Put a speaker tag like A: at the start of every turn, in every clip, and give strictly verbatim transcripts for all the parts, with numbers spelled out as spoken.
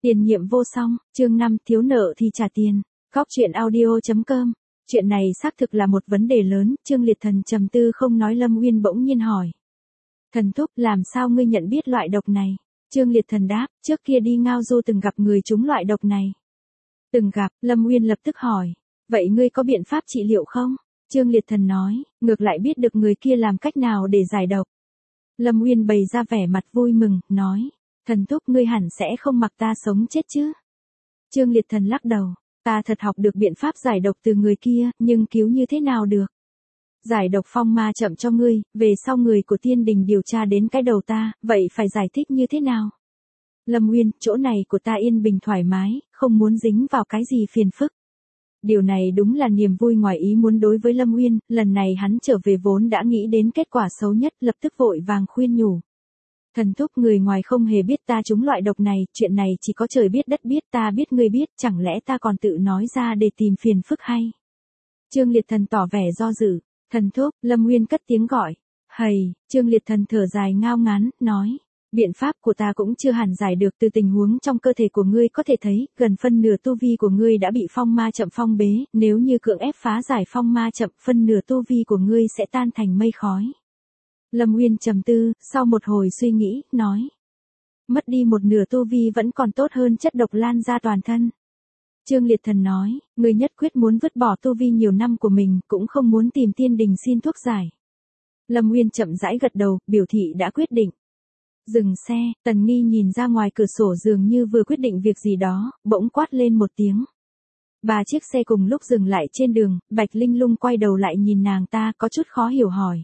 A: Tiền nhiệm vô song, chương năm thiếu nợ thì trả tiền. Góc truyện audio chấm com. Chuyện này xác thực là một vấn đề lớn, Trương Liệt Thần trầm tư không nói. Lâm Uyên bỗng nhiên hỏi. Thần thúc, làm sao ngươi nhận biết loại độc này? Trương Liệt Thần đáp, trước kia đi ngao du từng gặp người trúng loại độc này. Từng gặp, Lâm Uyên lập tức hỏi. Vậy ngươi có biện pháp trị liệu không? Trương Liệt Thần nói, ngược lại biết được người kia làm cách nào để giải độc. Lâm Uyên bày ra vẻ mặt vui mừng, nói. Thần thúc, ngươi hẳn sẽ không mặc ta sống chết chứ? Trương Liệt Thần lắc đầu, ta thật học được biện pháp giải độc từ người kia, nhưng cứu như thế nào được? Giải độc phong ma chậm cho ngươi, về sau người của tiên đình điều tra đến cái đầu ta, vậy phải giải thích như thế nào? Lâm Uyên, chỗ này của ta yên bình thoải mái, không muốn dính vào cái gì phiền phức. Điều này đúng là niềm vui ngoài ý muốn đối với Lâm Uyên, lần này hắn trở về vốn đã nghĩ đến kết quả xấu nhất, lập tức vội vàng khuyên nhủ. Thần thúc, người ngoài không hề biết ta trúng loại độc này, chuyện này chỉ có trời biết đất biết, ta biết ngươi biết, chẳng lẽ ta còn tự nói ra để tìm phiền phức hay? Trương Liệt Thần tỏ vẻ do dự. Thần thúc, Lâm Uyên cất tiếng gọi. Hầy, Trương Liệt Thần thở dài ngao ngán, nói. Biện pháp của ta cũng chưa hẳn giải được, từ tình huống trong cơ thể của ngươi có thể thấy, gần phân nửa tu vi của ngươi đã bị phong ma chậm phong bế, nếu như cưỡng ép phá giải phong ma chậm, phân nửa tu vi của ngươi sẽ tan thành mây khói. Lâm Uyên trầm tư, sau một hồi suy nghĩ, nói. Mất đi một nửa tu vi vẫn còn tốt hơn chất độc lan ra toàn thân. Trương Liệt Thần nói, ngươi nhất quyết muốn vứt bỏ tu vi nhiều năm của mình, cũng không muốn tìm tiên đình xin thuốc giải. Lâm Uyên chậm rãi gật đầu, biểu thị đã quyết định. Dừng xe, Tần Nghi nhìn ra ngoài cửa sổ dường như vừa quyết định việc gì đó, bỗng quát lên một tiếng. Ba chiếc xe cùng lúc dừng lại trên đường, Bạch Linh Lung quay đầu lại nhìn nàng ta, có chút khó hiểu hỏi.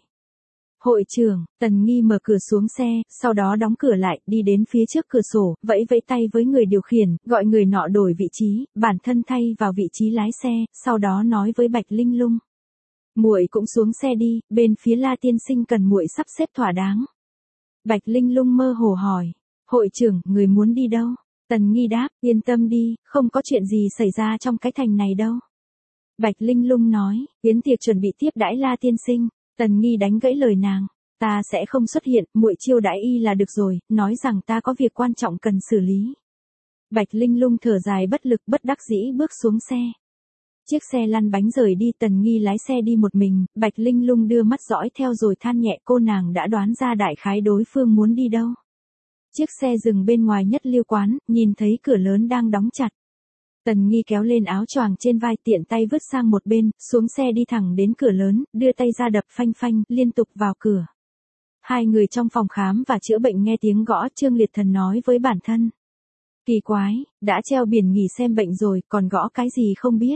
A: Hội trưởng, Tần Nghi mở cửa xuống xe, sau đó đóng cửa lại, đi đến phía trước cửa sổ, vẫy vẫy tay với người điều khiển, gọi người nọ đổi vị trí, bản thân thay vào vị trí lái xe, sau đó nói với Bạch Linh Lung. Muội cũng xuống xe đi, bên phía La tiên sinh cần muội sắp xếp thỏa đáng. Bạch Linh Lung mơ hồ hỏi, hội trưởng, người muốn đi đâu? Tần Nghi đáp, yên tâm đi, không có chuyện gì xảy ra trong cái thành này đâu. Bạch Linh Lung nói, yến tiệc chuẩn bị tiếp đãi La tiên sinh. Tần Nghi đánh gãy lời nàng, ta sẽ không xuất hiện, muội chiêu đãi y là được rồi, nói rằng ta có việc quan trọng cần xử lý. Bạch Linh Lung thở dài bất lực bất đắc dĩ bước xuống xe. Chiếc xe lăn bánh rời đi, Tần Nghi lái xe đi một mình, Bạch Linh Lung đưa mắt dõi theo rồi than nhẹ, cô nàng đã đoán ra đại khái đối phương muốn đi đâu. Chiếc xe dừng bên ngoài Nhất Liêu quán, nhìn thấy cửa lớn đang đóng chặt. Tần Nghi kéo lên áo choàng trên vai, tiện tay vứt sang một bên, xuống xe đi thẳng đến cửa lớn, đưa tay ra đập phanh phanh, liên tục vào cửa. Hai người trong phòng khám và chữa bệnh nghe tiếng gõ, Trương Liệt Thần nói với bản thân. Kỳ quái, đã treo biển nghỉ xem bệnh rồi, còn gõ cái gì không biết.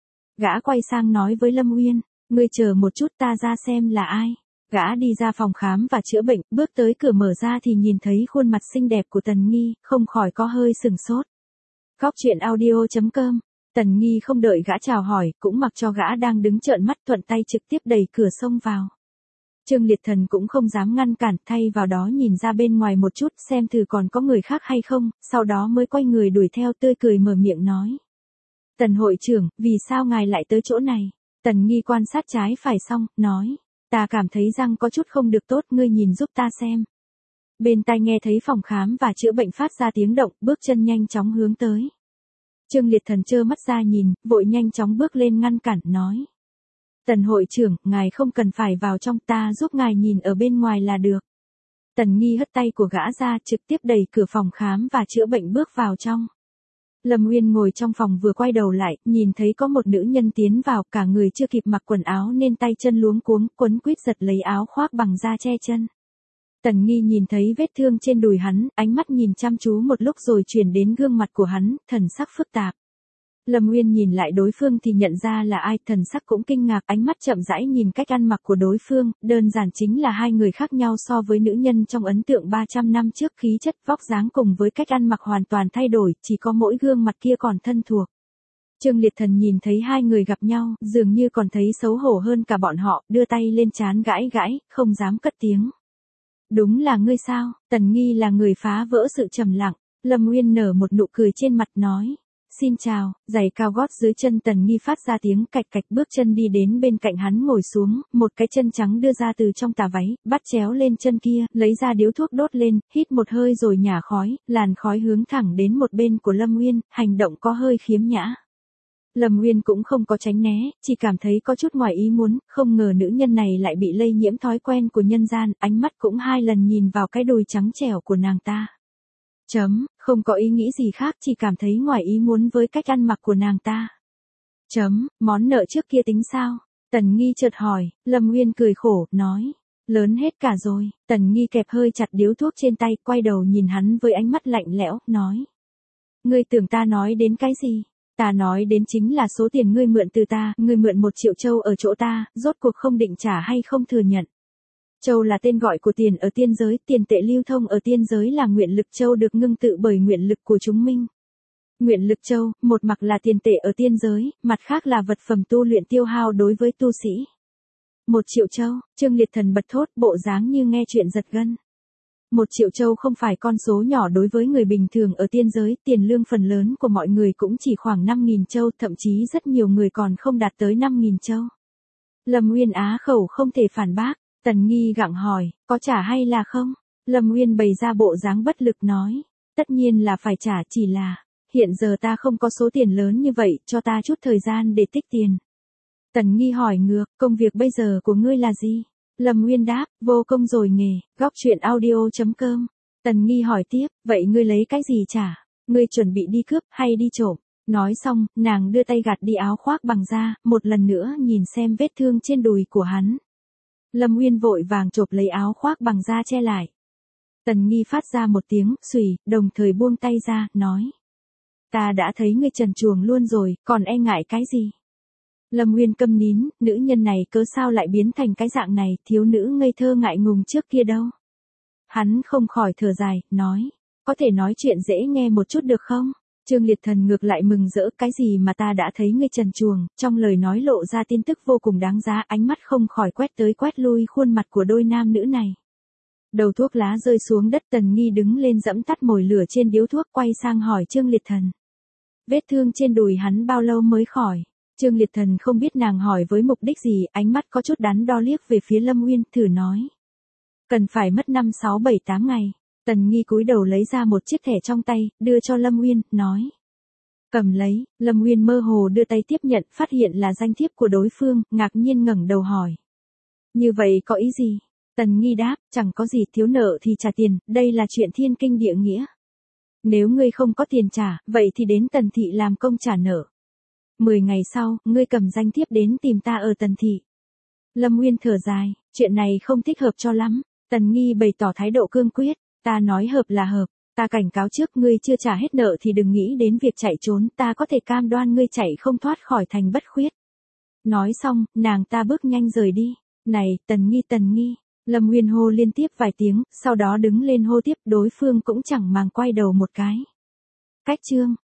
A: Gã quay sang nói với Lâm Uyên, ngươi chờ một chút ta ra xem là ai. Gã đi ra phòng khám và chữa bệnh, bước tới cửa mở ra thì nhìn thấy khuôn mặt xinh đẹp của Tần Nghi, không khỏi có hơi sừng sốt. Góc truyện audio chấm com. Tần Nghi không đợi gã chào hỏi, cũng mặc cho gã đang đứng trợn mắt, thuận tay trực tiếp đẩy cửa xông vào. Trương Liệt Thần cũng không dám ngăn cản, thay vào đó nhìn ra bên ngoài một chút, xem thử còn có người khác hay không, sau đó mới quay người đuổi theo, tươi cười mở miệng nói. Tần hội trưởng, vì sao ngài lại tới chỗ này? Tần Nghi quan sát trái phải xong, nói. Ta cảm thấy răng có chút không được tốt, ngươi nhìn giúp ta xem. Bên tai nghe thấy phòng khám và chữa bệnh phát ra tiếng động, bước chân nhanh chóng hướng tới. Trương Liệt Thần trơ mắt ra nhìn, vội nhanh chóng bước lên ngăn cản, nói. Tần hội trưởng, ngài không cần phải vào trong, ta giúp ngài nhìn ở bên ngoài là được. Tần Nghi hất tay của gã ra, trực tiếp đẩy cửa phòng khám và chữa bệnh bước vào trong. Lâm Uyên ngồi trong phòng vừa quay đầu lại, nhìn thấy có một nữ nhân tiến vào, cả người chưa kịp mặc quần áo nên tay chân luống cuống, quấn quýt giật lấy áo khoác bằng da che chân. Tần Nghi nhìn thấy vết thương trên đùi hắn, ánh mắt nhìn chăm chú một lúc rồi chuyển đến gương mặt của hắn, thần sắc phức tạp. Lâm Uyên nhìn lại đối phương thì nhận ra là ai, thần sắc cũng kinh ngạc, ánh mắt chậm rãi nhìn cách ăn mặc của đối phương, đơn giản chính là hai người khác nhau so với nữ nhân trong ấn tượng ba trăm năm trước, khí chất, vóc dáng cùng với cách ăn mặc hoàn toàn thay đổi, chỉ có mỗi gương mặt kia còn thân thuộc. Trương Liệt Thần nhìn thấy hai người gặp nhau, dường như còn thấy xấu hổ hơn cả bọn họ, đưa tay lên trán gãi gãi, không dám cất tiếng. Đúng là ngươi sao? Tần Nghi là người phá vỡ sự trầm lặng. Lâm Uyên nở một nụ cười trên mặt, nói. Xin chào, giày cao gót dưới chân Tần Nghi phát ra tiếng cạch cạch, bước chân đi đến bên cạnh hắn ngồi xuống, một cái chân trắng đưa ra từ trong tà váy, bắt chéo lên chân kia, lấy ra điếu thuốc đốt lên, hít một hơi rồi nhả khói, làn khói hướng thẳng đến một bên của Lâm Uyên, hành động có hơi khiếm nhã. Lâm Uyên cũng không có tránh né, chỉ cảm thấy có chút ngoài ý muốn, không ngờ nữ nhân này lại bị lây nhiễm thói quen của nhân gian, ánh mắt cũng hai lần nhìn vào cái đùi trắng trẻo của nàng ta. Chấm, không có ý nghĩ gì khác, chỉ cảm thấy ngoài ý muốn với cách ăn mặc của nàng ta. Chấm, món nợ trước kia tính sao? Tần Nghi chợt hỏi, Lâm Uyên cười khổ, nói. Lớn hết cả rồi, Tần Nghi kẹp hơi chặt điếu thuốc trên tay, quay đầu nhìn hắn với ánh mắt lạnh lẽo, nói. Ngươi tưởng ta nói đến cái gì? Ta nói đến chính là số tiền ngươi mượn từ ta, ngươi mượn một triệu châu ở chỗ ta, rốt cuộc không định trả hay không thừa nhận. Châu là tên gọi của tiền ở tiên giới, tiền tệ lưu thông ở tiên giới là nguyện lực châu được ngưng tụ bởi nguyện lực của chúng minh. Nguyện lực châu, một mặt là tiền tệ ở tiên giới, mặt khác là vật phẩm tu luyện tiêu hao đối với tu sĩ. Một triệu châu, Trương Liệt Thần bật thốt, bộ dáng như nghe chuyện giật gân. Một triệu châu không phải con số nhỏ đối với người bình thường ở tiên giới, tiền lương phần lớn của mọi người cũng chỉ khoảng năm nghìn châu, thậm chí rất nhiều người còn không đạt tới năm nghìn châu. Lâm Uyên á khẩu không thể phản bác. Tần Nghi gặng hỏi, có trả hay là không? Lâm Uyên bày ra bộ dáng bất lực nói, tất nhiên là phải trả, chỉ là, hiện giờ ta không có số tiền lớn như vậy, cho ta chút thời gian để tích tiền. Tần Nghi hỏi ngược, công việc bây giờ của ngươi là gì? Lâm Uyên đáp, vô công rồi nghề, góc chuyện audio chấm com. Tần Nghi hỏi tiếp, vậy ngươi lấy cái gì trả? Ngươi chuẩn bị đi cướp hay đi trộm? Nói xong, nàng đưa tay gạt đi áo khoác bằng da, một lần nữa nhìn xem vết thương trên đùi của hắn. Lâm Uyên vội vàng chộp lấy áo khoác bằng da che lại. Tần Nghi phát ra một tiếng, xùy, đồng thời buông tay ra, nói. Ta đã thấy ngươi trần truồng luôn rồi, còn e ngại cái gì? Lâm Uyên câm nín, nữ nhân này cớ sao lại biến thành cái dạng này, thiếu nữ ngây thơ ngại ngùng trước kia đâu. Hắn không khỏi thở dài, nói. Có thể nói chuyện dễ nghe một chút được không? Trương Liệt Thần ngược lại mừng rỡ, cái gì mà ta đã thấy ngươi trần truồng, trong lời nói lộ ra tin tức vô cùng đáng giá, ánh mắt không khỏi quét tới quét lui khuôn mặt của đôi nam nữ này. Đầu thuốc lá rơi xuống đất, Tần Nghi đứng lên dẫm tắt mồi lửa trên điếu thuốc, quay sang hỏi Trương Liệt Thần. Vết thương trên đùi hắn bao lâu mới khỏi? Trương Liệt Thần không biết nàng hỏi với mục đích gì, ánh mắt có chút đắn đo liếc về phía Lâm Uyên, thử nói. Cần phải mất năm sáu bảy tám ngày. Tần Nghi cúi đầu lấy ra một chiếc thẻ trong tay, đưa cho Lâm Uyên, nói. Cầm lấy, Lâm Uyên mơ hồ đưa tay tiếp nhận, phát hiện là danh thiếp của đối phương, ngạc nhiên ngẩng đầu hỏi. Như vậy có ý gì? Tần Nghi đáp, chẳng có gì, thiếu nợ thì trả tiền, đây là chuyện thiên kinh địa nghĩa. Nếu ngươi không có tiền trả, vậy thì đến Tần Thị làm công trả nợ. Mười ngày sau, ngươi cầm danh thiếp đến tìm ta ở Tần Thị. Lâm Uyên thở dài, chuyện này không thích hợp cho lắm. Tần Nghi bày tỏ thái độ cương quyết. Ta nói hợp là hợp, ta cảnh cáo trước, ngươi chưa trả hết nợ thì đừng nghĩ đến việc chạy trốn, ta có thể cam đoan ngươi chạy không thoát khỏi thành bất khuyết. Nói xong, nàng ta bước nhanh rời đi. Này, Tần Nghi, Tần Nghi. Lâm Uyên hô liên tiếp vài tiếng, sau đó đứng lên hô tiếp, đối phương cũng chẳng màng quay đầu một cái. Cách chương.